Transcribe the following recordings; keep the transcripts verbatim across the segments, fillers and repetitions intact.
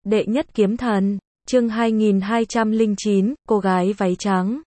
Đệ nhất kiếm thần, chương hai nghìn hai trăm lẻ chín, cô gái váy trắng.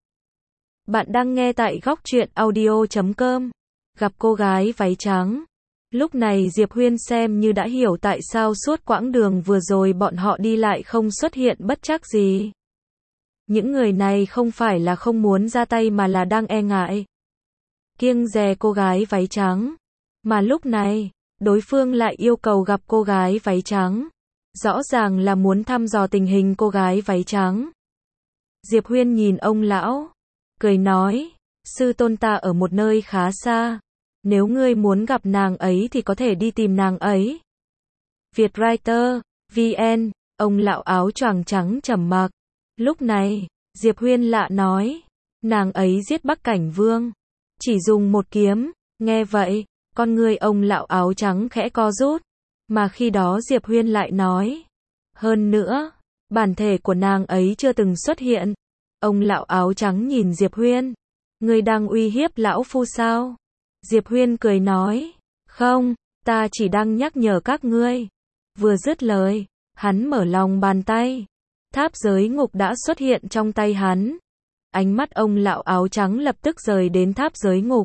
Bạn đang nghe tại góc truyện audio chấm com. Gặp cô gái váy trắng. Lúc này Diệp Huyên xem như đã hiểu tại sao suốt quãng đường vừa rồi bọn họ đi lại không xuất hiện bất trắc gì. Những người này không phải là không muốn ra tay mà là đang e ngại, kiêng dè cô gái váy trắng. Mà lúc này, đối phương lại yêu cầu gặp cô gái váy trắng. Rõ ràng là muốn thăm dò tình hình cô gái váy trắng. Diệp Huyên nhìn ông lão, cười nói, sư tôn ta ở một nơi khá xa. Nếu ngươi muốn gặp nàng ấy thì có thể đi tìm nàng ấy. Vietwriter, vê en, ông lão áo choàng trắng trầm mặc. Lúc này, Diệp Huyên lạ nói, nàng ấy giết Bắc Cảnh Vương, chỉ dùng một kiếm. Nghe vậy, con người ông lão áo trắng khẽ co rút. Mà khi đó Diệp Huyên lại nói, hơn nữa, bản thể của nàng ấy chưa từng xuất hiện. Ông lão áo trắng nhìn Diệp Huyên, ngươi đang uy hiếp lão phu sao? Diệp Huyên cười nói, không, ta chỉ đang nhắc nhở các ngươi. Vừa dứt lời, hắn mở lòng bàn tay, tháp giới ngục đã xuất hiện trong tay hắn. Ánh mắt ông lão áo trắng lập tức rời đến tháp giới ngục.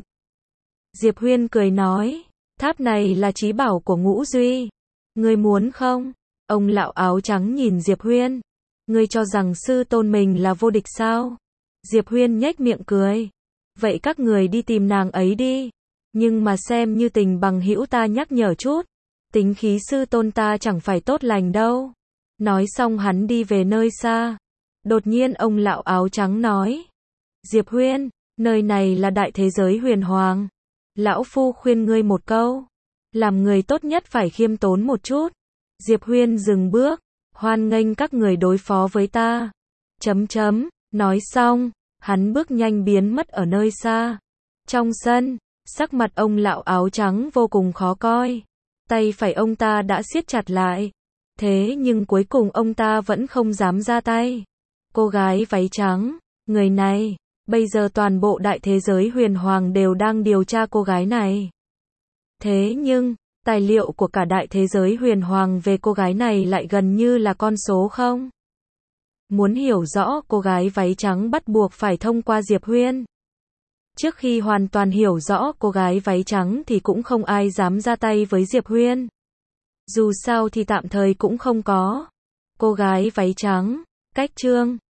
Diệp Huyên cười nói, tháp này là chí bảo của Ngũ Duy. Ngươi muốn không? Ông lão áo trắng nhìn Diệp Huyên. Ngươi cho rằng sư tôn mình là vô địch sao? Diệp Huyên nhếch miệng cười. Vậy các người đi tìm nàng ấy đi. Nhưng mà xem như tình bằng hữu ta nhắc nhở chút. Tính khí sư tôn ta chẳng phải tốt lành đâu. Nói xong hắn đi về nơi xa. Đột nhiên ông lão áo trắng nói. Diệp Huyên, nơi này là đại thế giới huyền hoàng. Lão phu khuyên ngươi một câu. Làm người tốt nhất phải khiêm tốn một chút. Diệp Huyên dừng bước. Hoan nghênh các người đối phó với ta. Chấm chấm. Nói xong, hắn bước nhanh biến mất ở nơi xa. Trong sân, sắc mặt ông lão áo trắng vô cùng khó coi. Tay phải ông ta đã siết chặt lại. Thế nhưng cuối cùng ông ta vẫn không dám ra tay. Cô gái váy trắng, người này, bây giờ toàn bộ đại thế giới huyền hoàng đều đang điều tra cô gái này. Thế nhưng, tài liệu của cả đại thế giới huyền hoàng về cô gái này lại gần như là con số không. Muốn hiểu rõ cô gái váy trắng bắt buộc phải thông qua Diệp Huyên. Trước khi hoàn toàn hiểu rõ cô gái váy trắng thì cũng không ai dám ra tay với Diệp Huyên. Dù sao thì tạm thời cũng không có. Cô gái váy trắng, cách chương.